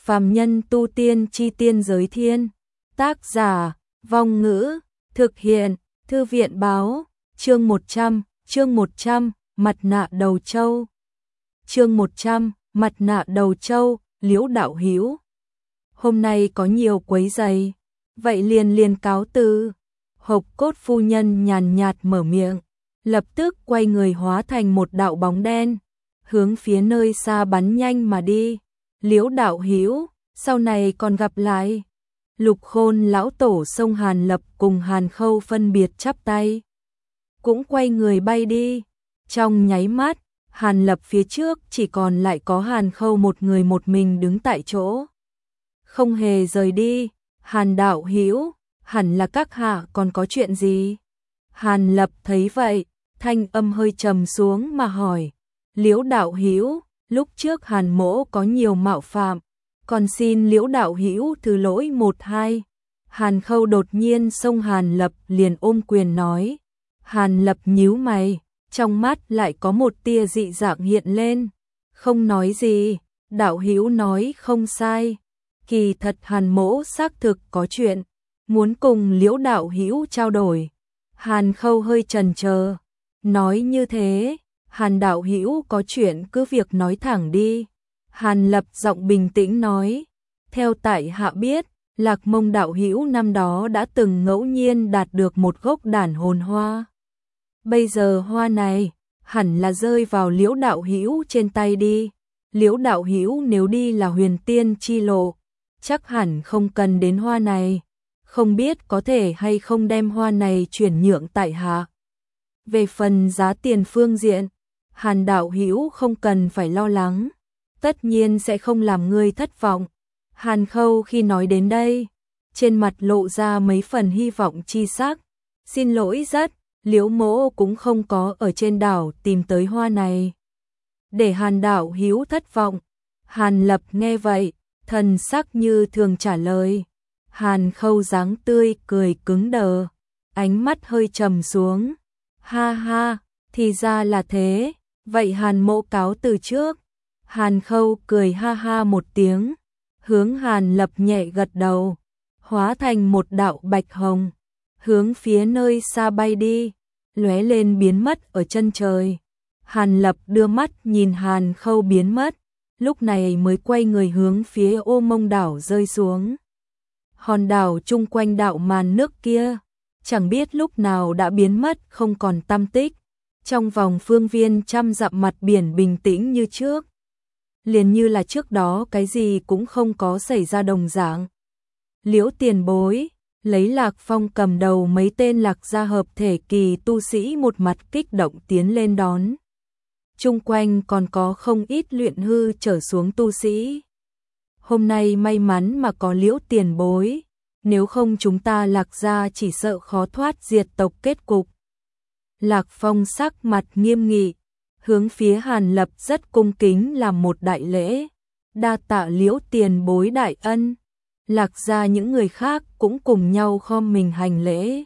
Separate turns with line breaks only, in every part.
Phàm nhân tu tiên chi tiên giới thiên. Tác giả, Vong Ngữ, thực hiện, Thư viện báo, chương 100, mặt nạ đầu trâu. Chương 100, mặt nạ đầu trâu, Liễu đạo hữu. Hôm nay có nhiều quấy rầy, vậy liền cáo từ. Hộc Cốt phu nhân nhàn nhạt mở miệng, lập tức quay người hóa thành một đạo bóng đen, hướng phía nơi xa bắn nhanh mà đi. Liễu đạo hữu, sau này còn gặp lại. Lục Khôn lão tổ Sông Hàn Lập cùng Hàn Khâu phân biệt chắp tay, cũng quay người bay đi. Trong nháy mắt, Hàn Lập phía trước chỉ còn lại có Hàn Khâu một người một mình đứng tại chỗ, không hề rời đi. Hàn đạo hữu, hẳn là các hạ còn có chuyện gì? Hàn Lập thấy vậy, thanh âm hơi trầm xuống mà hỏi. Liễu đạo hữu, lúc trước Hàn mỗ có nhiều mạo phạm, còn xin Liễu đạo hữu thứ lỗi một hai. Hàn Khâu đột nhiên xông Hàn Lập liền ôm quyền nói. Hàn Lập nhíu mày, trong mắt lại có một tia dị dạng hiện lên, không nói gì. Đạo hữu nói không sai, kỳ thật Hàn mỗ xác thực có chuyện muốn cùng Liễu đạo hữu trao đổi. Hàn Khâu hơi chần chờ, nói như thế, Hàn đạo hữu có chuyện cứ việc nói thẳng đi. Hàn Lập giọng bình tĩnh nói, theo tại hạ biết, Lạc Mông đạo hữu năm đó đã từng ngẫu nhiên đạt được một gốc đản hồn hoa. Bây giờ hoa này hẳn là rơi vào Liễu đạo hữu trên tay đi. Liễu đạo hữu nếu đi là huyền tiên chi lộ, chắc hẳn không cần đến hoa này, không biết có thể hay không đem hoa này chuyển nhượng tại hạ. Về phần giá tiền phương diện, Hàn đạo hữu không cần phải lo lắng, tất nhiên sẽ không làm ngươi thất vọng. Hàn Khâu khi nói đến đây, trên mặt lộ ra mấy phần hy vọng chi sắc. Xin lỗi rất, Liễu mỗ cũng không có ở trên đảo tìm tới hoa này, để Hàn đạo hữu thất vọng. Hàn Lập nghe vậy, thần sắc như thường trả lời. Hàn Khâu dáng tươi cười cứng đờ, ánh mắt hơi trầm xuống. Ha ha, thì ra là thế, vậy Hàn mỗ cáo từ trước. Hàn Khâu cười ha ha một tiếng, hướng Hàn Lập nhẹ gật đầu, hóa thành một đạo bạch hồng, hướng phía nơi xa bay đi, lóe lên biến mất ở chân trời. Hàn Lập đưa mắt nhìn Hàn Khâu biến mất, lúc này mới quay người hướng phía Ô Mông đảo rơi xuống. Hòn đảo chung quanh đạo màn nước kia, chẳng biết lúc nào đã biến mất không còn tăm tích. Trong vòng phương viên trăm dặm mặt biển bình tĩnh như trước, liền như là trước đó cái gì cũng không có xảy ra đồng dạng. Liễu tiền bối, lấy Lạc Phong cầm đầu mấy tên Lạc gia hợp thể kỳ tu sĩ một mặt kích động tiến lên đón. Chung quanh còn có không ít luyện hư trở xuống tu sĩ. Hôm nay may mắn mà có Liễu tiền bối, nếu không chúng ta Lạc gia chỉ sợ khó thoát diệt tộc kết cục. Lạc Phong sắc mặt nghiêm nghị, hướng phía Hàn Lập rất cung kính làm một đại lễ. Đa tạ Liễu tiền bối đại ân. Lạc gia những người khác cũng cùng nhau khom mình hành lễ.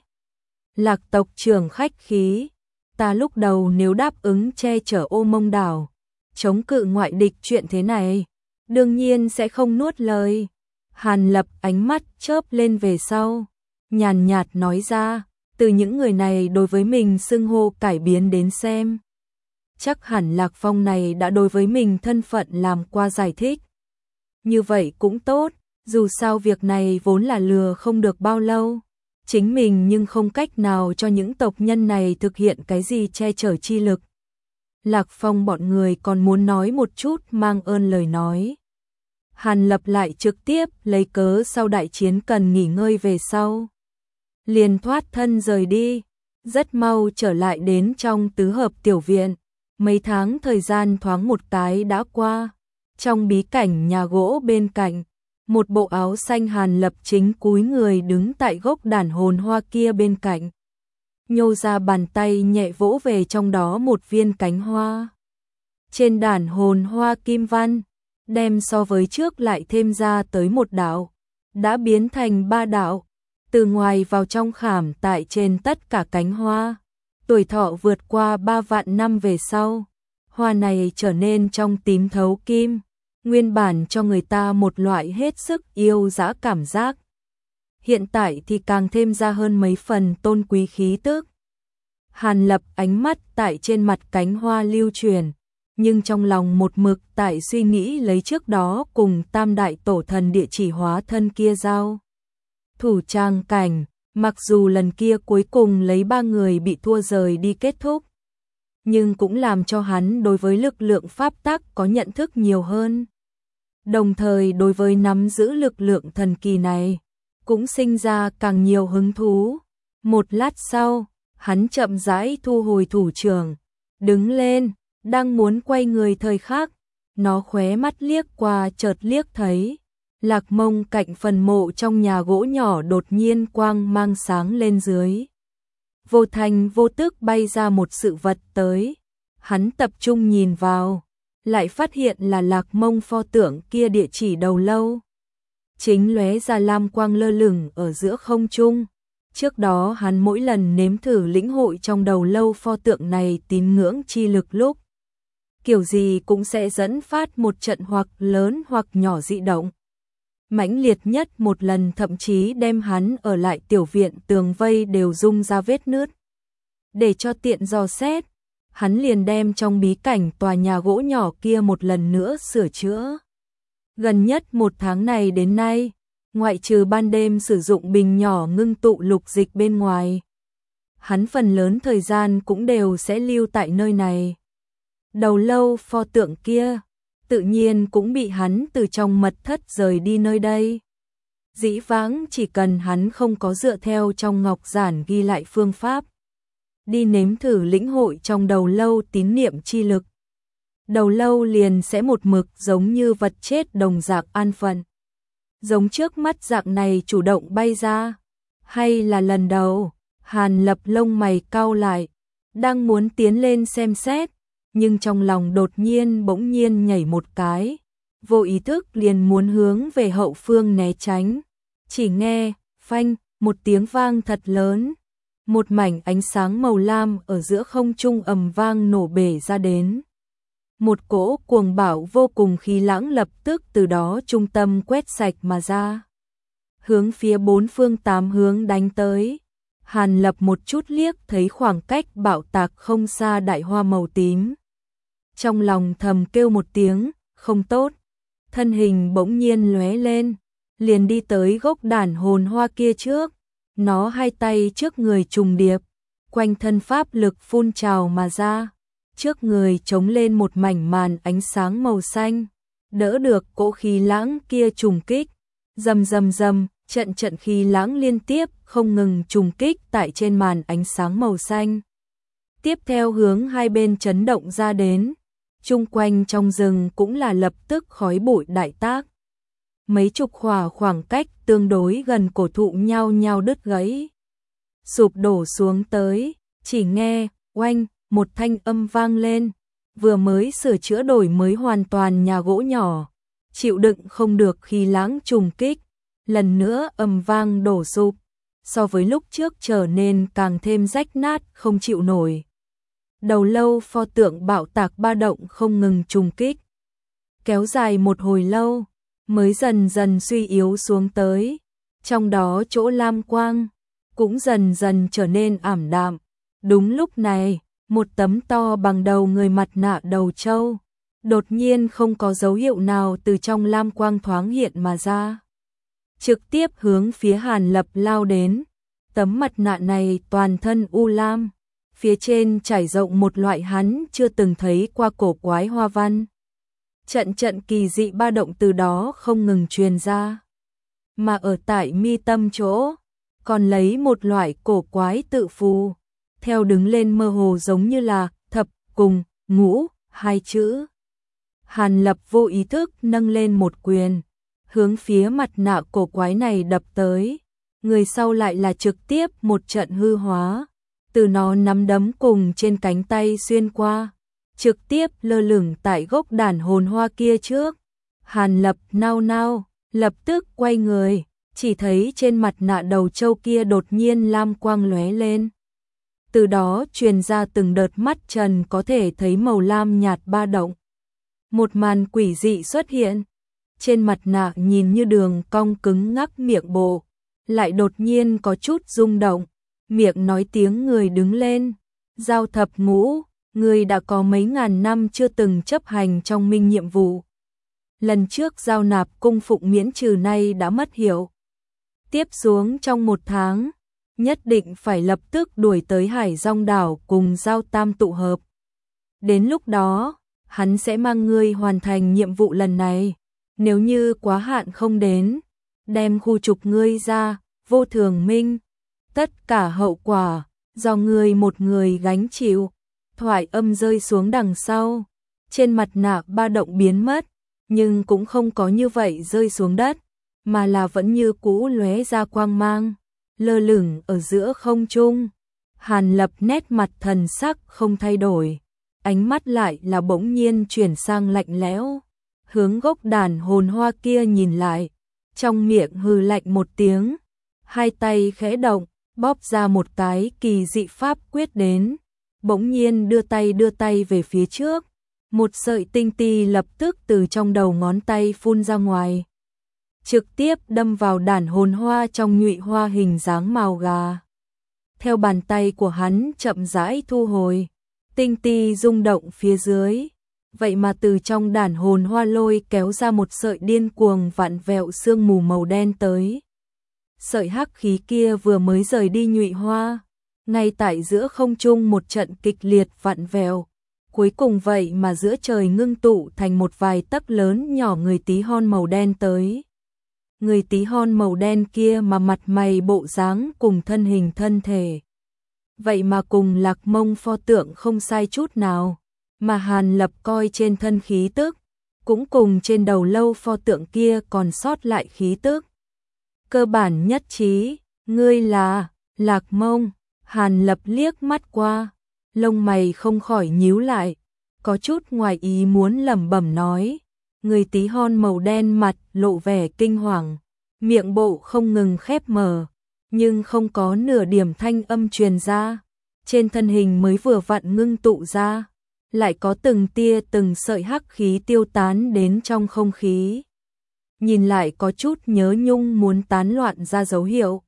Lạc tộc trưởng khách khí, ta lúc đầu nếu đáp ứng che chở Ô Mông đảo, chống cự ngoại địch chuyện thế này, đương nhiên sẽ không nuốt lời. Hàn Lập ánh mắt chớp lên về sau, nhàn nhạt nói ra, từ những người này đối với mình xưng hô cải biến đến xem, chắc hẳn Lạc Phong này đã đối với mình thân phận làm qua giải thích. Như vậy cũng tốt, dù sao việc này vốn là lừa không được bao lâu, chính mình nhưng không cách nào cho những tộc nhân này thực hiện cái gì che chở chi lực. Lạc Phong bọn người còn muốn nói một chút mang ơn lời nói. Hàn Lập lại trực tiếp lấy cớ sau đại chiến cần nghỉ ngơi về sau, liền thoát thân rời đi, rất mau trở lại đến trong tứ hợp tiểu viện. Mấy tháng thời gian thoáng một cái đã qua, trong bí cảnh nhà gỗ bên cạnh, một bộ áo xanh Hàn Lập chính cúi người đứng tại gốc đản hồn hoa kia bên cạnh, nhô ra bàn tay nhẹ vỗ về trong đó một viên cánh hoa. Trên đản hồn hoa kim văn, đem so với trước lại thêm ra tới một đạo, đã biến thành 3 đạo, từ ngoài vào trong khảm tại trên tất cả cánh hoa. Tuổi thọ vượt qua 3 vạn năm về sau, hoa này trở nên trong tím thấu kim, nguyên bản cho người ta một loại hết sức yêu dã cảm giác. Hiện tại thì càng thêm ra hơn mấy phần tôn quý khí tức. Hàn Lập ánh mắt tại trên mặt cánh hoa lưu truyền, nhưng trong lòng một mực tại suy nghĩ lấy trước đó cùng tam đại tổ thần địa chỉ hóa thân kia giao thủ trang cảnh, mặc dù lần kia cuối cùng lấy 3 người bị thua rời đi kết thúc, nhưng cũng làm cho hắn đối với lực lượng pháp tắc có nhận thức nhiều hơn. Đồng thời đối với nắm giữ lực lượng thần kỳ này, cũng sinh ra càng nhiều hứng thú. Một lát sau, hắn chậm rãi thu hồi thủ trưởng, đứng lên, đang muốn quay người thời khắc, nó khóe mắt liếc qua chợt liếc thấy Lạc Mông cạnh phần mộ trong nhà gỗ nhỏ đột nhiên quang mang sáng lên dưới. Vô thành vô tức bay ra một sự vật tới, hắn tập trung nhìn vào, lại phát hiện là Lạc Mông pho tượng kia địa chỉ đầu lâu. Chính lóe ra lam quang lơ lửng ở giữa không trung. Trước đó hắn mỗi lần nếm thử lĩnh hội trong đầu lâu pho tượng này tín ngưỡng chi lực lúc, kiểu gì cũng sẽ dẫn phát một trận hoặc lớn hoặc nhỏ dị động. Mãnh liệt nhất một lần thậm chí đem hắn ở lại tiểu viện tường vây đều rung ra vết nứt. Để cho tiện dò xét, hắn liền đem trong bí cảnh tòa nhà gỗ nhỏ kia một lần nữa sửa chữa. Gần nhất 1 tháng này đến nay, ngoại trừ ban đêm sử dụng bình nhỏ ngưng tụ lục dịch bên ngoài, hắn phần lớn thời gian cũng đều sẽ lưu tại nơi này. Đầu lâu pho tượng kia, tự nhiên cũng bị hắn từ trong mật thất rời đi nơi đây. Dĩ vãng chỉ cần hắn không có dựa theo trong ngọc giản ghi lại phương pháp, đi nếm thử lĩnh hội trong đầu lâu tín niệm chi lực, đầu lâu liền sẽ một mực giống như vật chết đồng dạng an phận. Giống trước mắt dạng này chủ động bay ra, hay là lần đầu, Hàn Lập lông mày cau lại, đang muốn tiến lên xem xét, nhưng trong lòng đột nhiên bỗng nhiên nhảy một cái, vô ý thức liền muốn hướng về hậu phương né tránh. Chỉ nghe, phanh, một tiếng vang thật lớn, một mảnh ánh sáng màu lam ở giữa không trung ầm vang nổ bể ra đến. Một cỗ cuồng bạo vô cùng khí lãng lập tức từ đó trung tâm quét sạch mà ra, hướng phía 4 phương 8 hướng đánh tới. Hàn Lập một chút liếc thấy khoảng cách bạo tạc không xa đại hoa màu tím. Trong lòng thầm kêu một tiếng, không tốt. Thân hình bỗng nhiên lóe lên, liền đi tới gốc đàn hồn hoa kia trước. Nó hai tay trước người trùng điệp, quanh thân pháp lực phun trào mà ra. Trước người chống lên một mảnh màn ánh sáng màu xanh, đỡ được cỗ khí lãng kia trùng kích. Rầm rầm rầm, trận trận khí lãng liên tiếp không ngừng trùng kích tại trên màn ánh sáng màu xanh. Tiếp theo hướng hai bên chấn động ra đến, chung quanh trong rừng cũng là lập tức khói bụi đại tác. Mấy chục khỏa khoảng cách tương đối gần cổ thụ nhao nhao đứt gãy, sụp đổ xuống tới, chỉ nghe oanh một thanh âm vang lên, vừa mới sửa chữa đổi mới hoàn toàn nhà gỗ nhỏ, chịu đựng không được khí lãng trùng kích, lần nữa âm vang đổ sụp, so với lúc trước trở nên càng thêm rách nát không chịu nổi. Đầu lâu pho tượng bạo tạc ba động không ngừng trùng kích, kéo dài một hồi lâu, mới dần dần suy yếu xuống tới, trong đó chỗ lam quang cũng dần dần trở nên ảm đạm. Đúng lúc này, một tấm to bằng đầu người mặt nạ đầu trâu, đột nhiên không có dấu hiệu nào từ trong lam quang thoáng hiện mà ra, trực tiếp hướng phía Hàn Lập lao đến. Tấm mặt nạ này toàn thân u lam, phía trên trải rộng một loại hắn chưa từng thấy qua cổ quái hoa văn. Trận trận kỳ dị ba động từ đó không ngừng truyền ra, mà ở tại mi tâm chỗ còn lấy một loại cổ quái tự phù, theo đứng lên mơ hồ giống như là thập cùng ngũ hai chữ. Hàn Lập vô ý thức nâng lên một quyền, hướng phía mặt nạ cổ quái này đập tới, người sau lại là trực tiếp một trận hư hóa, từ nó nắm đấm cùng trên cánh tay xuyên qua, trực tiếp lơ lửng tại gốc đàn hồn hoa kia trước. Hàn Lập nao nao, lập tức quay người, chỉ thấy trên mặt nạ đầu trâu kia đột nhiên lam quang lóe lên. Từ đó truyền ra từng đợt mắt trần có thể thấy màu lam nhạt ba động. Một màn quỷ dị xuất hiện. Trên mặt nạ nhìn như đường cong cứng ngắc miệng bộ, lại đột nhiên có chút rung động, miệng nói tiếng người đứng lên. Giao thập ngũ, người đã có mấy ngàn năm chưa từng chấp hành trong minh nhiệm vụ. Lần trước giao nạp cung phụng miễn trừ nay đã mất hiệu. Tiếp xuống trong 1 tháng, nhất định phải lập tức đuổi tới Hải Dong đảo cùng Giao Tam tụ hợp. Đến lúc đó, hắn sẽ mang ngươi hoàn thành nhiệm vụ lần này. Nếu như quá hạn không đến, đem khu trục ngươi ra, Vô Thường Minh. Tất cả hậu quả, do ngươi một người gánh chịu. Thoại âm rơi xuống đằng sau. Trên mặt nạ ba động biến mất, nhưng cũng không có như vậy rơi xuống đất, mà là vẫn như cũ lóe ra quang mang, lơ lửng ở giữa không trung. Hàn Lập nét mặt thần sắc không thay đổi, ánh mắt lại là bỗng nhiên chuyển sang lạnh lẽo, hướng gốc đàn hồn hoa kia nhìn lại, trong miệng hừ lạnh một tiếng, hai tay khẽ động, bóp ra một cái kỳ dị pháp quyết đến, bỗng nhiên đưa tay về phía trước, một sợi tinh ti lập tức từ trong đầu ngón tay phun ra ngoài, trực tiếp đâm vào đàn hồn hoa trong nhụy hoa hình dáng màu gà. Theo bàn tay của hắn chậm rãi thu hồi, tinh ti rung động phía dưới, vậy mà từ trong đàn hồn hoa lôi kéo ra một sợi điên cuồng vặn vẹo sương mù màu đen tới. Sợi hắc khí kia vừa mới rời đi nhụy hoa, ngay tại giữa không trung một trận kịch liệt vặn vẹo, cuối cùng vậy mà giữa trời ngưng tụ thành một vài tấc lớn nhỏ người tí hon màu đen tới. Người tí hon màu đen kia mà mặt mày bộ dáng cùng thân hình thân thể, vậy mà cùng Lạc Mông pho tượng không sai chút nào, mà Hàn Lập coi trên thân khí tức, cũng cùng trên đầu lâu pho tượng kia còn sót lại khí tức. Cơ bản nhất trí, ngươi là Lạc Mông. Hàn Lập liếc mắt qua, lông mày không khỏi nhíu lại, có chút ngoài ý muốn lẩm bẩm nói. Người tí hon màu đen mặt lộ vẻ kinh hoàng, miệng bộ không ngừng khép mở, nhưng không có nửa điểm thanh âm truyền ra. Trên thân hình mới vừa vặn ngưng tụ ra, lại có từng tia từng sợi hắc khí tiêu tán đến trong không khí. Nhìn lại có chút nhớ nhung muốn tán loạn ra dấu hiệu.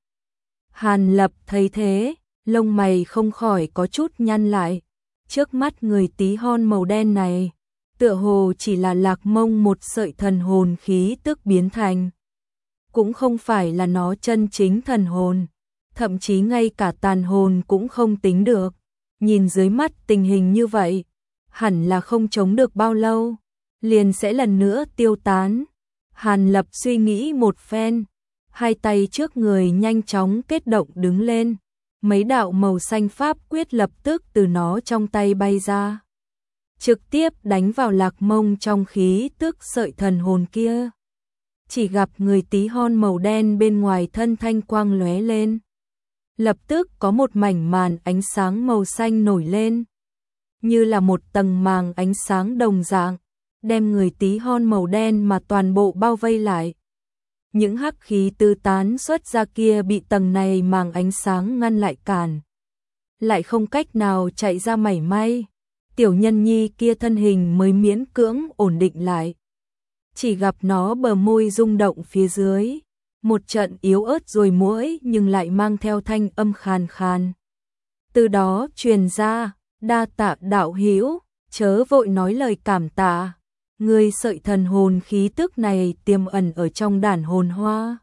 Hàn Lập thấy thế, lông mày không khỏi có chút nhăn lại. Trước mắt người tí hon màu đen này, tựa hồ chỉ là Lạc Mông một sợi thần hồn khí tức biến thành. Cũng không phải là nó chân chính thần hồn, thậm chí ngay cả tàn hồn cũng không tính được. Nhìn dưới mắt tình hình như vậy, hẳn là không chống được bao lâu, liền sẽ lần nữa tiêu tán. Hàn Lập suy nghĩ một phen, hai tay trước người nhanh chóng kết động đứng lên, mấy đạo màu xanh pháp quyết lập tức từ nó trong tay bay ra, trực tiếp đánh vào Lạc Mông trong khí tức sợi thần hồn kia. Chỉ gặp người tí hon màu đen bên ngoài thân thanh quang lóe lên, lập tức có một mảnh màn ánh sáng màu xanh nổi lên, như là một tầng màng ánh sáng đồng dạng, đem người tí hon màu đen mà toàn bộ bao vây lại. Những hắc khí tứ tán xuất ra kia bị tầng này màng ánh sáng ngăn lại cản, lại không cách nào chạy ra mảy may. Tiểu nhân nhi kia thân hình mới miễn cưỡng ổn định lại. Chỉ gặp nó bờ môi rung động phía dưới, một trận yếu ớt rồi muỗi nhưng lại mang theo thanh âm khàn khàn. Từ đó truyền ra, đa tạ đạo hữu, chớ vội nói lời cảm tạ. Người sợi thần hồn khí tức này tiềm ẩn ở trong đàn hồn hoa.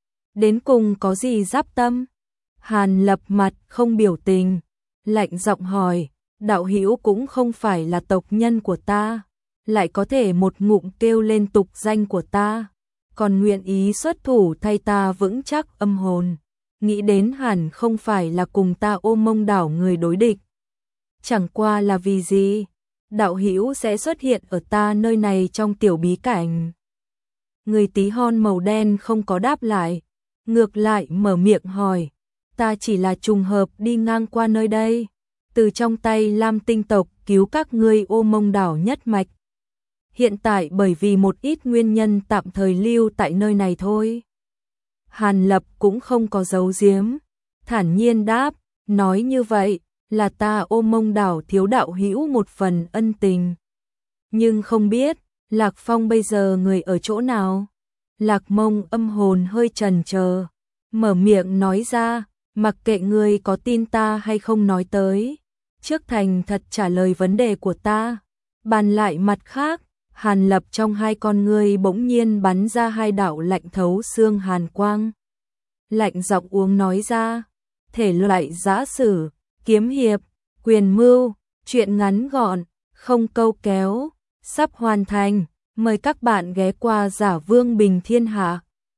Đến cùng có gì giáp tâm? Hàn Lập mặt không biểu tình, lạnh giọng hỏi, đạo hữu cũng không phải là tộc nhân của ta, lại có thể một ngụm kêu lên tục danh của ta, còn nguyện ý xuất thủ thay ta vững chắc âm hồn, nghĩ đến hẳn không phải là cùng ta Ô Mông đảo người đối địch. Chẳng qua là vì gì? Đạo hữu sẽ xuất hiện ở ta nơi này trong tiểu bí cảnh. Người tí hon màu đen không có đáp lại, ngược lại mở miệng hỏi, ta chỉ là trùng hợp đi ngang qua nơi đây, từ trong tay Lam Tinh tộc cứu các ngươi Ô Mông đảo nhất mạch. Hiện tại bởi vì một ít nguyên nhân tạm thời lưu tại nơi này thôi. Hàn Lập cũng không có giấu giếm, thản nhiên đáp, nói như vậy là ta Ô Mông đảo thiếu đạo hữu một phần ân tình. Nhưng không biết, Lạc Phong bây giờ người ở chỗ nào? Lạc Mông âm hồn hơi chần chờ, mở miệng nói ra, mặc kệ ngươi có tin ta hay không nói tới, trước thành thật trả lời vấn đề của ta. Bàn lại mặt khác, Hàn Lập trong hai con ngươi bỗng nhiên bắn ra hai đạo lạnh thấu xương hàn quang. Lạnh giọng uống nói ra, thể loại giã sử, kiếm hiệp, quyền mưu, truyện ngắn gọn, không câu kéo, sắp hoàn thành, mời các bạn ghé qua Giả Vương Bình Thiên Hạ.